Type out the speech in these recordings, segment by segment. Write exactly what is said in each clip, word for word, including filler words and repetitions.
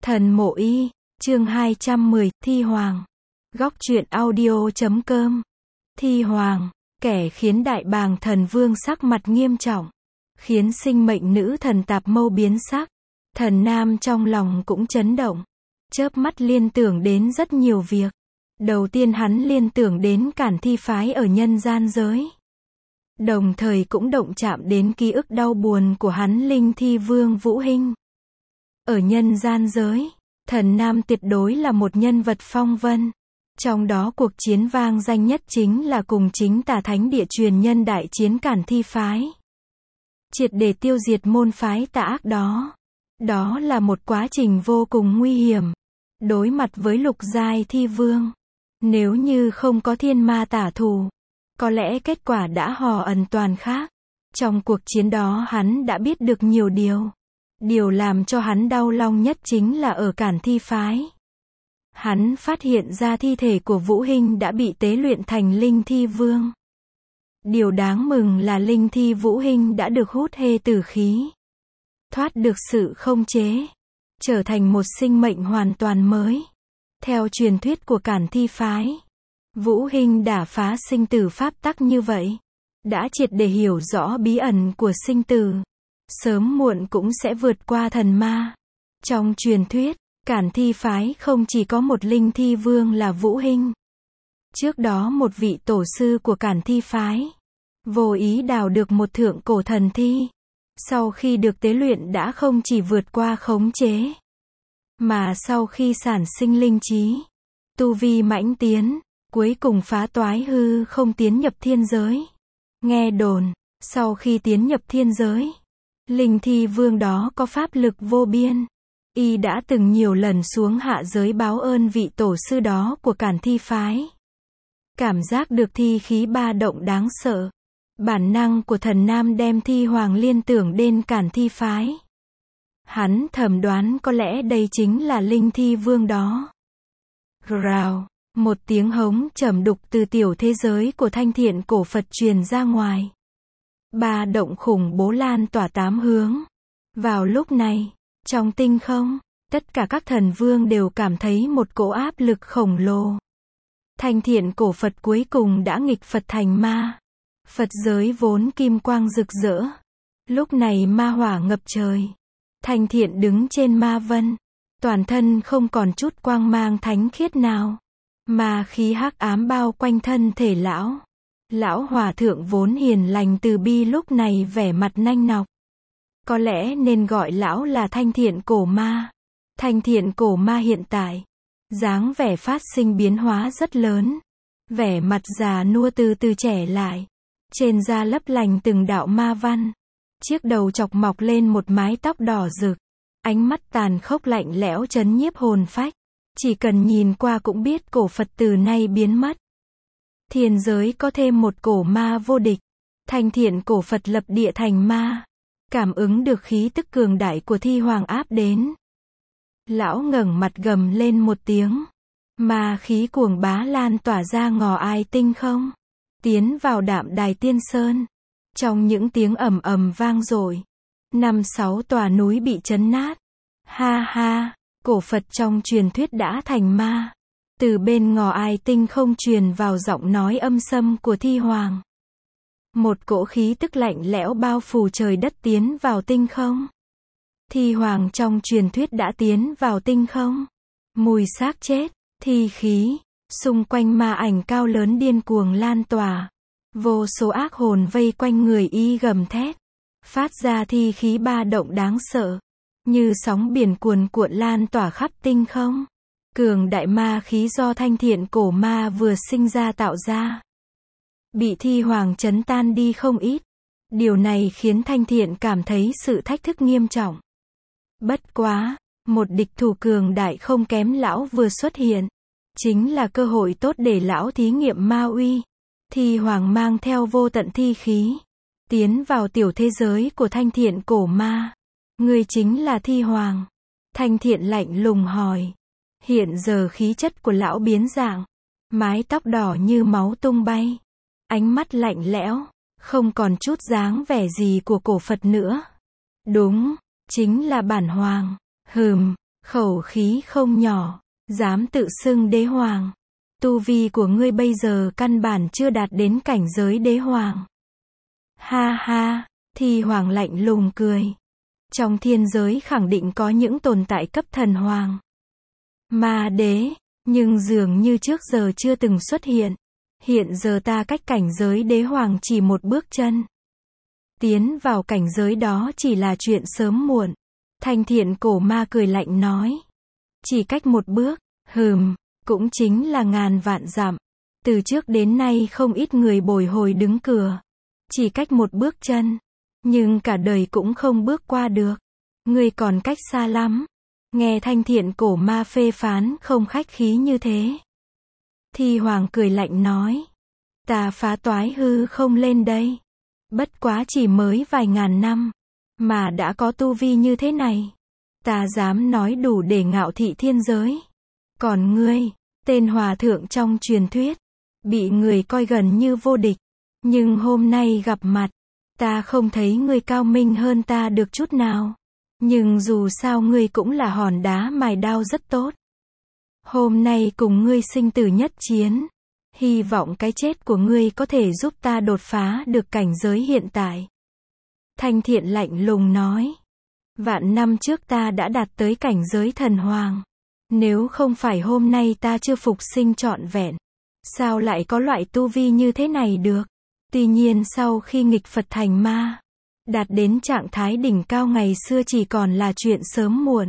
Thần Mộ Y, chương hai trăm mười, Thi Hoàng. Góc truyện audio chấm com. Thi Hoàng, kẻ khiến Đại Bàng Thần Vương sắc mặt nghiêm trọng, khiến sinh mệnh nữ thần Tạp Mâu biến sắc. Thần Nam trong lòng cũng chấn động, chớp mắt liên tưởng đến rất nhiều việc. Đầu tiên hắn liên tưởng đến Cản Thi phái ở nhân gian giới. Đồng thời cũng động chạm đến ký ức đau buồn của hắn Linh Thi Vương Vũ Hinh. Ở nhân gian giới, Thần Nam tuyệt đối là một nhân vật phong vân. Trong đó cuộc chiến vang danh nhất chính là cùng chính tà thánh địa truyền nhân đại chiến Cản Thi phái. Triệt để tiêu diệt môn phái tà ác đó. Đó là một quá trình vô cùng nguy hiểm. Đối mặt với lục giai thi vương, nếu như không có thiên ma tả thù, có lẽ kết quả đã hò ẩn toàn khác. Trong cuộc chiến đó hắn đã biết được nhiều điều. Điều làm cho hắn đau lòng nhất chính là ở Cản Thi phái. Hắn phát hiện ra thi thể của Vũ Hinh đã bị tế luyện thành Linh Thi Vương. Điều đáng mừng là Linh Thi Vũ Hinh đã được hút hê tử khí, thoát được sự không chế, trở thành một sinh mệnh hoàn toàn mới. Theo truyền thuyết của Cản Thi phái, Vũ Hinh đả phá sinh tử pháp tắc như vậy, đã triệt để hiểu rõ bí ẩn của sinh tử, sớm muộn cũng sẽ vượt qua thần ma. Trong truyền thuyết, Cản Thi phái không chỉ có một Linh Thi Vương là Vũ Hinh. Trước đó một vị tổ sư của Cản Thi phái vô ý đào được một thượng cổ thần thi. Sau khi được tế luyện đã không chỉ vượt qua khống chế, mà sau khi sản sinh linh trí, tu vi mãnh tiến, cuối cùng phá toái hư không tiến nhập thiên giới. Nghe đồn, sau khi tiến nhập thiên giới, Linh Thi Vương đó có pháp lực vô biên. Y đã từng nhiều lần xuống hạ giới báo ơn vị tổ sư đó của Cản Thi phái. Cảm giác được thi khí ba động đáng sợ. Bản năng của Thần Nam đem Thi Hoàng liên tưởng đến Cản Thi phái. Hắn thầm đoán có lẽ đây chính là Linh Thi Vương đó. Rào, một tiếng hống trầm đục từ tiểu thế giới của Thanh Thiện cổ Phật truyền ra ngoài. Ba động khủng bố lan tỏa tám hướng. Vào lúc này, trong tinh không, tất cả các thần vương đều cảm thấy một cỗ áp lực khổng lồ. Thanh Thiện cổ Phật cuối cùng đã nghịch Phật thành ma. Phật giới vốn kim quang rực rỡ, lúc này ma hỏa ngập trời. Thanh Thiện đứng trên ma vân, toàn thân không còn chút quang mang thánh khiết nào. Ma khí hắc ám bao quanh thân thể lão. Lão hòa thượng vốn hiền lành từ bi lúc này vẻ mặt nanh nọc. Có lẽ nên gọi lão là Thanh Thiện cổ ma. Thanh Thiện cổ ma hiện tại, dáng vẻ phát sinh biến hóa rất lớn. Vẻ mặt già nua từ từ trẻ lại. Trên da lấp lành từng đạo ma văn. Chiếc đầu chọc mọc lên một mái tóc đỏ rực. Ánh mắt tàn khốc lạnh lẽo chấn nhiếp hồn phách. Chỉ cần nhìn qua cũng biết cổ Phật từ nay biến mất. Thiên giới có thêm một cổ ma vô địch. Thanh Thiện cổ Phật lập địa thành ma. Cảm ứng được khí tức cường đại của Thi Hoàng áp đến. Lão ngẩng mặt gầm lên một tiếng. Ma khí cuồng bá lan tỏa ra ngò ai tinh không. Tiến vào Đạm Đài Tiên Sơn. Trong những tiếng ầm ầm vang dội, năm sáu tòa núi bị chấn nát. Ha ha, cổ Phật trong truyền thuyết đã thành ma. Từ bên ngò ai tinh không truyền vào giọng nói âm sâm của Thi Hoàng. Một cỗ khí tức lạnh lẽo bao phủ trời đất tiến vào tinh không. Thi Hoàng trong truyền thuyết đã tiến vào tinh không. Mùi xác chết, thi khí, xung quanh ma ảnh cao lớn điên cuồng lan tỏa. Vô số ác hồn vây quanh người y gầm thét. Phát ra thi khí ba động đáng sợ. Như sóng biển cuồn cuộn lan tỏa khắp tinh không. Cường đại ma khí do Thanh Thiện cổ ma vừa sinh ra tạo ra. Bị Thi Hoàng chấn tan đi không ít. Điều này khiến Thanh Thiện cảm thấy sự thách thức nghiêm trọng. Bất quá, một địch thủ cường đại không kém lão vừa xuất hiện. Chính là cơ hội tốt để lão thí nghiệm ma uy. Thi Hoàng mang theo vô tận thi khí, tiến vào tiểu thế giới của Thanh Thiện cổ ma. Người chính là Thi Hoàng. Thanh Thiện lạnh lùng hỏi. Hiện giờ khí chất của lão biến dạng. Mái tóc đỏ như máu tung bay. Ánh mắt lạnh lẽo, không còn chút dáng vẻ gì của cổ Phật nữa. Đúng, chính là bản hoàng. Hừm, khẩu khí không nhỏ, dám tự xưng đế hoàng. Tu vi của ngươi bây giờ căn bản chưa đạt đến cảnh giới đế hoàng. Ha ha, Thi Hoàng lạnh lùng cười. Trong thiên giới khẳng định có những tồn tại cấp thần hoàng, ma đế, nhưng dường như trước giờ chưa từng xuất hiện. Hiện giờ ta cách cảnh giới đế hoàng chỉ một bước chân. Tiến vào cảnh giới đó chỉ là chuyện sớm muộn. Thanh Thiện cổ ma cười lạnh nói. Chỉ cách một bước, hừm, cũng chính là ngàn vạn dặm. Từ trước đến nay không ít người bồi hồi đứng cửa. Chỉ cách một bước chân, nhưng cả đời cũng không bước qua được. Ngươi còn cách xa lắm. Nghe Thanh Thiện cổ ma phê phán không khách khí như thế. Thi Hoàng cười lạnh nói. Ta phá toái hư không lên đây. Bất quá chỉ mới vài ngàn năm, mà đã có tu vi như thế này. Ta dám nói đủ để ngạo thị thiên giới. Còn ngươi, tên hòa thượng trong truyền thuyết, bị người coi gần như vô địch. Nhưng hôm nay gặp mặt, ta không thấy ngươi cao minh hơn ta được chút nào. Nhưng dù sao ngươi cũng là hòn đá mài đao rất tốt. Hôm nay cùng ngươi sinh tử nhất chiến. Hy vọng cái chết của ngươi có thể giúp ta đột phá được cảnh giới hiện tại. Thanh Thiện lạnh lùng nói. Vạn năm trước ta đã đạt tới cảnh giới thần hoàng. Nếu không phải hôm nay ta chưa phục sinh trọn vẹn, sao lại có loại tu vi như thế này được? Tuy nhiên sau khi nghịch Phật thành ma, đạt đến trạng thái đỉnh cao ngày xưa chỉ còn là chuyện sớm muộn.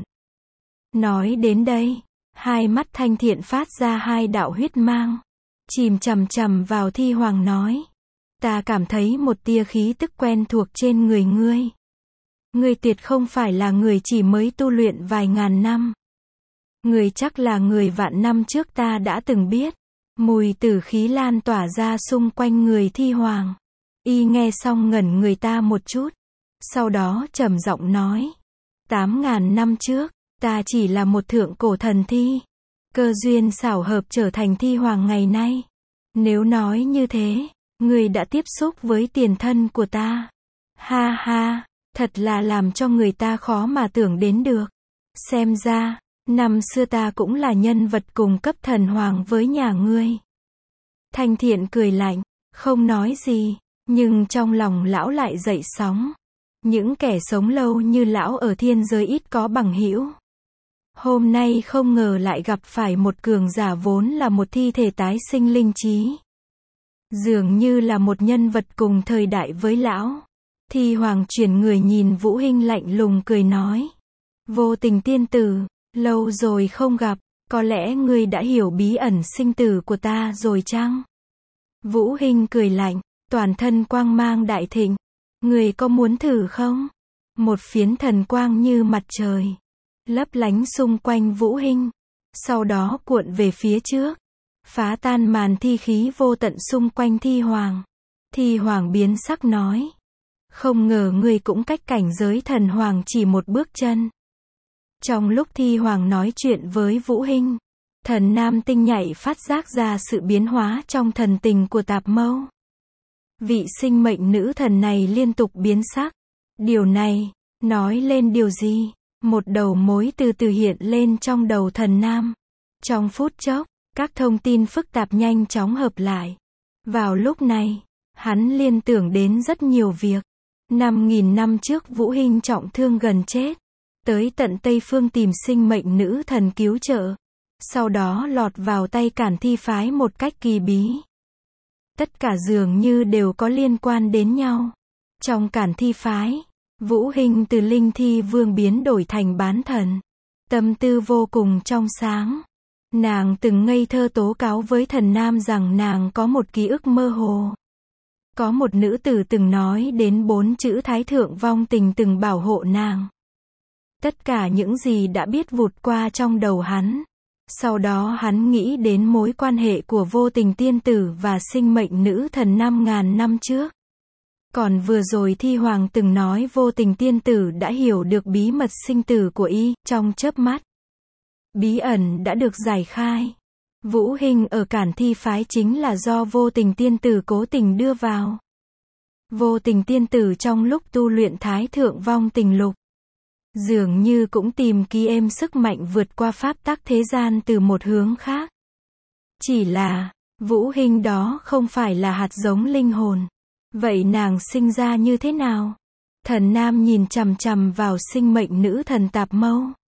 Nói đến đây, hai mắt Thanh Thiện phát ra hai đạo huyết mang, chìm chằm chằm vào Thi Hoàng nói. Ta cảm thấy một tia khí tức quen thuộc trên người ngươi. Ngươi tuyệt không phải là người chỉ mới tu luyện vài ngàn năm. Ngươi chắc là người vạn năm trước ta đã từng biết. Mùi tử khí lan tỏa ra xung quanh người Thi Hoàng. Y nghe xong ngẩn người ta một chút. Sau đó trầm giọng nói. Tám ngàn năm trước, ta chỉ là một thượng cổ thần thi. Cơ duyên xảo hợp trở thành Thi Hoàng ngày nay. Nếu nói như thế, ngươi đã tiếp xúc với tiền thân của ta. Ha ha, thật là làm cho người ta khó mà tưởng đến được. Xem ra, năm xưa ta cũng là nhân vật cùng cấp thần hoàng với nhà ngươi. Thanh Thiện cười lạnh, không nói gì, nhưng trong lòng lão lại dậy sóng. Những kẻ sống lâu như lão ở thiên giới ít có bằng hữu. Hôm nay không ngờ lại gặp phải một cường giả vốn là một thi thể tái sinh linh trí. Dường như là một nhân vật cùng thời đại với lão. Thi Hoàng chuyển người nhìn Vũ Hinh lạnh lùng cười nói. Vô Tình tiên tử, lâu rồi không gặp, có lẽ ngươi đã hiểu bí ẩn sinh tử của ta rồi chăng? Vũ Hinh cười lạnh, toàn thân quang mang đại thịnh. Ngươi có muốn thử không? Một phiến thần quang như mặt trời, lấp lánh xung quanh Vũ Hinh, sau đó cuộn về phía trước, phá tan màn thi khí vô tận xung quanh Thi Hoàng. Thi Hoàng biến sắc nói. Không ngờ ngươi cũng cách cảnh giới thần hoàng chỉ một bước chân. Trong lúc Thi Hoàng nói chuyện với Vũ Hinh, thần nam tinh nhạy phát giác ra sự biến hóa trong thần tình của Tạp Mâu. Vị sinh mệnh nữ thần này liên tục biến sắc. Điều này, nói lên điều gì? Một đầu mối từ từ hiện lên trong đầu thần nam. Trong phút chốc, các thông tin phức tạp nhanh chóng hợp lại. Vào lúc này, hắn liên tưởng đến rất nhiều việc. Năm nghìn năm trước Vũ Hinh trọng thương gần chết, tới tận Tây Phương tìm sinh mệnh nữ thần cứu trợ. Sau đó lọt vào tay Cản Thi phái một cách kỳ bí. Tất cả dường như đều có liên quan đến nhau. Trong Cản Thi phái, Vũ Hinh từ linh thi vương biến đổi thành bán thần. Tâm tư vô cùng trong sáng. Nàng từng ngây thơ tố cáo với thần nam rằng nàng có một ký ức mơ hồ. Có một nữ tử từng nói đến bốn chữ Thái Thượng vong tình từng bảo hộ nàng. Tất cả những gì đã biết vụt qua trong đầu hắn. Sau đó hắn nghĩ đến mối quan hệ của Vô Tình tiên tử và sinh mệnh nữ thần năm ngàn năm trước. Còn vừa rồi Thi Hoàng từng nói Vô Tình tiên tử đã hiểu được bí mật sinh tử của y, trong chớp mắt. Bí ẩn đã được giải khai. Vũ Hinh ở Cản Thi phái chính là do Vô Tình tiên tử cố tình đưa vào. Vô Tình tiên tử trong lúc tu luyện Thái Thượng vong tình lục, dường như cũng tìm kiếm sức mạnh vượt qua pháp tắc thế gian từ một hướng khác. Chỉ là, Vũ Hinh đó không phải là hạt giống linh hồn. Vậy nàng sinh ra như thế nào? Thần Nam nhìn chằm chằm vào sinh mệnh nữ thần Tạp Mâu.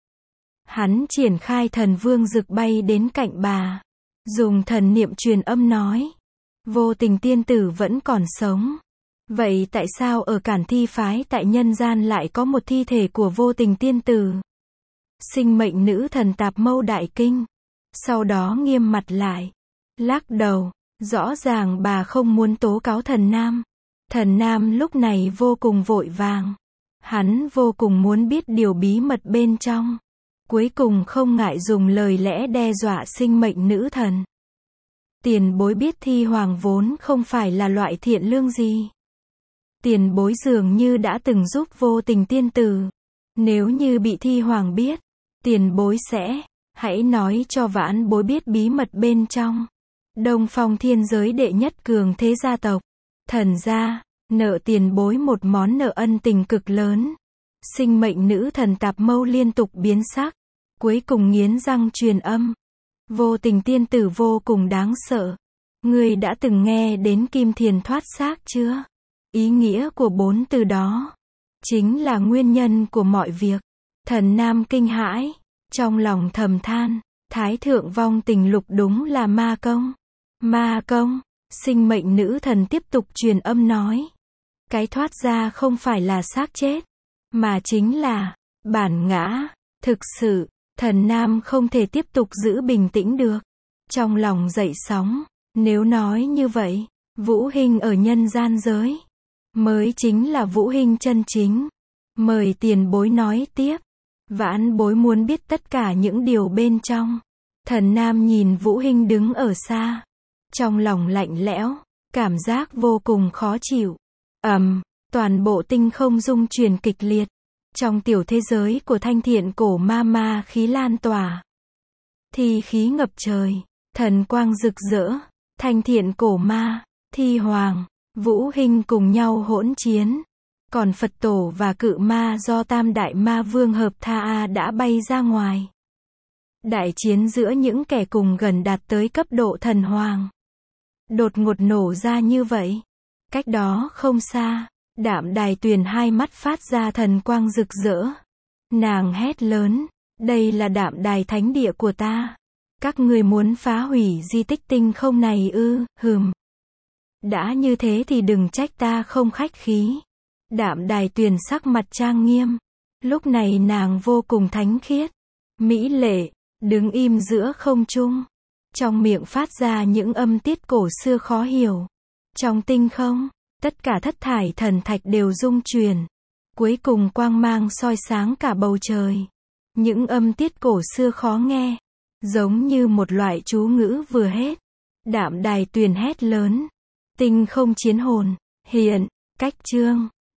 Hắn triển khai thần vương dực bay đến cạnh bà. Dùng thần niệm truyền âm nói. Vô Tình tiên tử vẫn còn sống. Vậy tại sao ở Cản Thi phái tại nhân gian lại có một thi thể của Vô Tình tiên tử? Sinh mệnh nữ thần Tạp Mâu đại kinh. Sau đó nghiêm mặt lại. Lắc đầu. Rõ ràng bà không muốn tố cáo thần Nam. Thần Nam lúc này vô cùng vội vàng. Hắn vô cùng muốn biết điều bí mật bên trong. Cuối cùng không ngại dùng lời lẽ đe dọa sinh mệnh nữ thần. Tiền bối biết Thi Hoàng vốn không phải là loại thiện lương gì. Tiền bối dường như đã từng giúp Vô Tình tiên tử. Nếu như bị Thi Hoàng biết, tiền bối sẽ, hãy nói cho vãn bối biết bí mật bên trong. Đông Phong thiên giới đệ nhất cường thế gia tộc. Thần gia, nợ tiền bối một món nợ ân tình cực lớn. Sinh mệnh nữ thần Tạp Mâu liên tục biến sắc. Cuối cùng nghiến răng truyền âm. Vô Tình tiên tử vô cùng đáng sợ. Ngươi đã từng nghe đến kim thiền thoát xác chưa? Ý nghĩa của bốn từ đó chính là nguyên nhân của mọi việc. Thần Nam kinh hãi, trong lòng thầm than, Thái thượng vong tình lục đúng là ma công. Ma công, sinh mệnh nữ thần tiếp tục truyền âm nói. Cái thoát ra không phải là xác chết, mà chính là bản ngã. Thực sự, thần Nam không thể tiếp tục giữ bình tĩnh được. Trong lòng dậy sóng, nếu nói như vậy, Vũ Hinh ở nhân gian giới mới chính là Vũ Hinh chân chính. Mời tiền bối nói tiếp. Vãn bối muốn biết tất cả những điều bên trong. Thần Nam nhìn Vũ Hinh đứng ở xa. Trong lòng lạnh lẽo, cảm giác vô cùng khó chịu. Ầm, um, toàn bộ tinh không rung chuyển kịch liệt. Trong tiểu thế giới của thanh thiện cổ ma ma khí lan tỏa. Thi khí ngập trời, thần quang rực rỡ, thanh thiện cổ ma, Thi Hoàng, Vũ Hinh cùng nhau hỗn chiến. Còn Phật tổ và cự ma do Tam Đại Ma Vương hợp tha đã bay ra ngoài. Đại chiến giữa những kẻ cùng gần đạt tới cấp độ thần hoàng. Đột ngột nổ ra như vậy. Cách đó không xa, Đạm Đài Tuyền hai mắt phát ra thần quang rực rỡ. Nàng hét lớn, đây là Đạm Đài thánh địa của ta. Các ngươi muốn phá hủy di tích tinh không này ư? Hừm. Đã như thế thì đừng trách ta không khách khí. Đạm Đài Tuyền sắc mặt trang nghiêm. Lúc này nàng vô cùng thánh khiết, mỹ lệ, đứng im giữa không trung. Trong miệng phát ra những âm tiết cổ xưa khó hiểu. Trong tinh không, tất cả thất thải thần thạch đều rung chuyển. Cuối cùng quang mang soi sáng cả bầu trời. Những âm tiết cổ xưa khó nghe, giống như một loại chú ngữ vừa hết. Đạm Đài Tuyền hét lớn. Tinh không chiến hồn, hiện, cách chương.